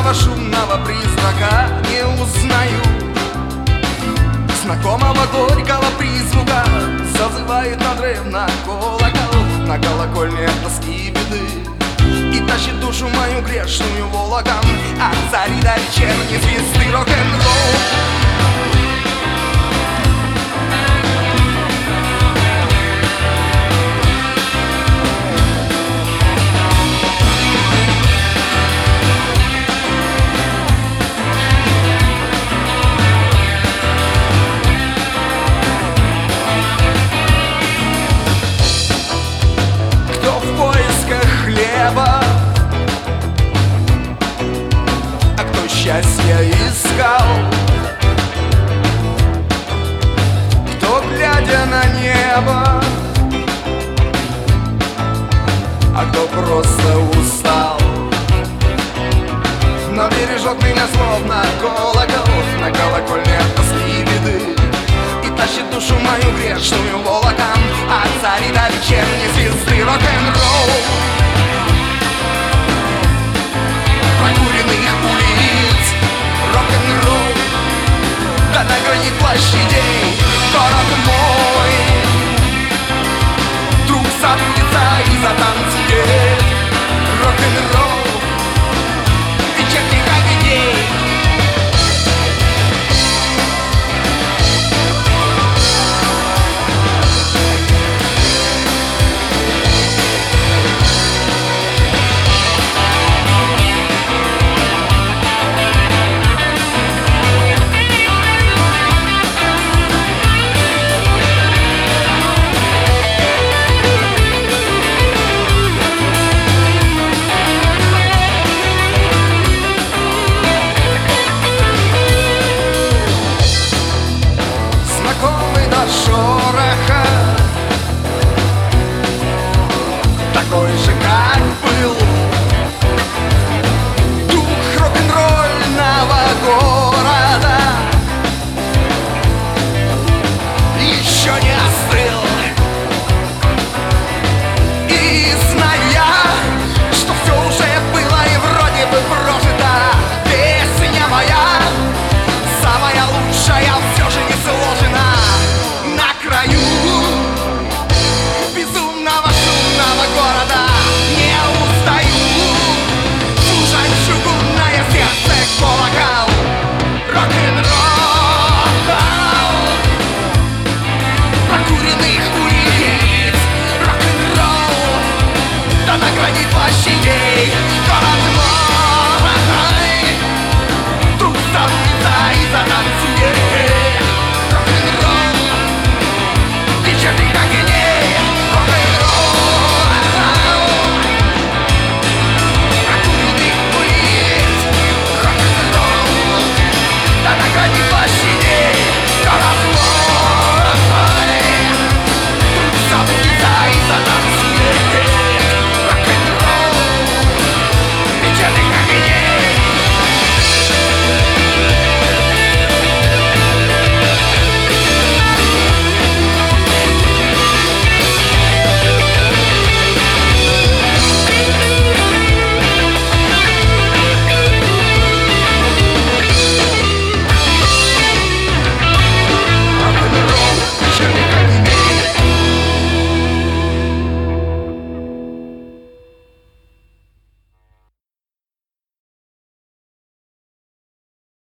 Знакомого шумного призрака не узнаю. Знакомого горького призвука созывает надрыв на колокол. На колокольне тоски и беды и тащит душу мою грешную волоком от зари до вечерней звезды рок-н-ролл. А кто счастье искал, кто, глядя на небо, а кто просто устал, но бережет меня словно колокол на колокольне от тоски и беды и тащит душу мою грешную волоком от зари до вечерней звезды рок-н-ролл.